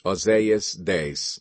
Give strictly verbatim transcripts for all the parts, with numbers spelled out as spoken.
Oséias dez.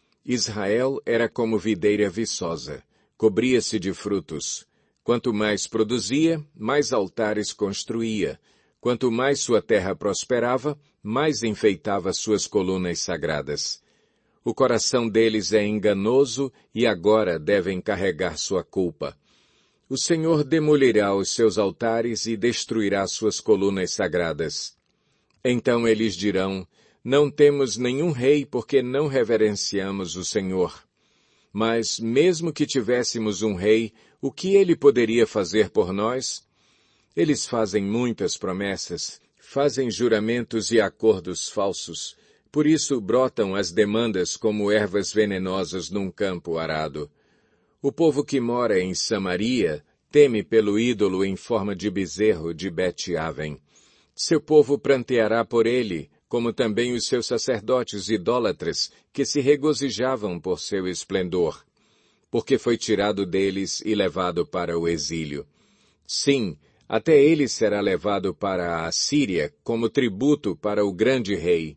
Israel era como videira viçosa, cobria-se de frutos. Quanto mais produzia, mais altares construía. Quanto mais sua terra prosperava, mais enfeitava suas colunas sagradas. O coração deles é enganoso e agora devem carregar sua culpa. O Senhor demolirá os seus altares e destruirá suas colunas sagradas. Então eles dirão, não temos nenhum rei porque não reverenciamos o Senhor. Mas, mesmo que tivéssemos um rei, o que ele poderia fazer por nós? Eles fazem muitas promessas, fazem juramentos e acordos falsos. Por isso brotam as demandas como ervas venenosas num campo arado. O povo que mora em Samaria teme pelo ídolo em forma de bezerro de Bet-Aven. Seu povo pranteará por ele, como também os seus sacerdotes idólatras, que se regozijavam por seu esplendor, porque foi tirado deles e levado para o exílio. Sim, até ele será levado para a Assíria como tributo para o grande rei.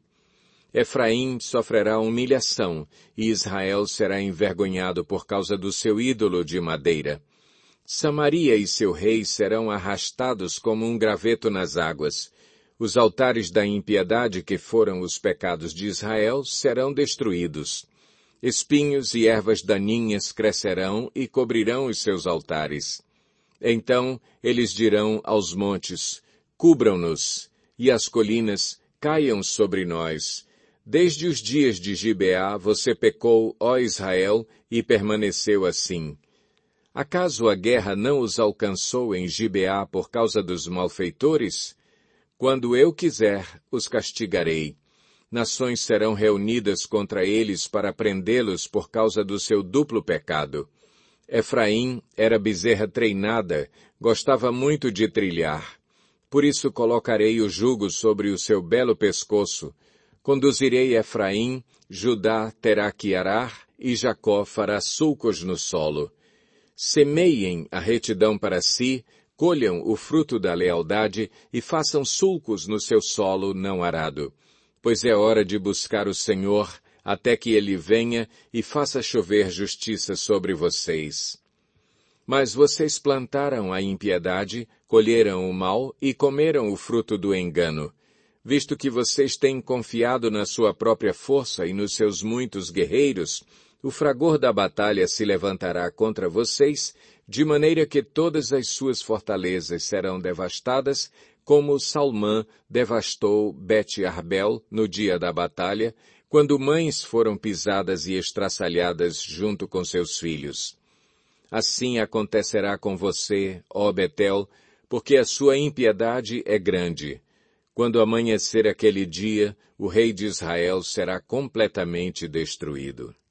Efraim sofrerá humilhação, e Israel será envergonhado por causa do seu ídolo de madeira. Samaria e seu rei serão arrastados como um graveto nas águas. Os altares da impiedade que foram os pecados de Israel serão destruídos. Espinhos e ervas daninhas crescerão e cobrirão os seus altares. Então eles dirão aos montes, cubram-nos, e às colinas, caiam sobre nós. Desde os dias de Gibeá você pecou, ó Israel, e permaneceu assim. Acaso a guerra não os alcançou em Gibeá por causa dos malfeitores? Quando eu quiser, os castigarei. Nações serão reunidas contra eles para prendê-los por causa do seu duplo pecado. Efraim era bezerra treinada, gostava muito de trilhar. Por isso colocarei o jugo sobre o seu belo pescoço. Conduzirei Efraim, Judá terá que arar, e Jacó fará sulcos no solo. Semeiem a retidão para si, colham o fruto da lealdade e façam sulcos no seu solo não arado. Pois é hora de buscar o Senhor, até que ele venha e faça chover justiça sobre vocês. Mas vocês plantaram a impiedade, colheram o mal e comeram o fruto do engano. Visto que vocês têm confiado na sua própria força e nos seus muitos guerreiros, o fragor da batalha se levantará contra vocês, de maneira que todas as suas fortalezas serão devastadas, como Salmã devastou Bet-Arbel no dia da batalha, quando mães foram pisadas e estraçalhadas junto com seus filhos. Assim acontecerá com você, ó Betel, porque a sua impiedade é grande. Quando amanhecer aquele dia, o rei de Israel será completamente destruído.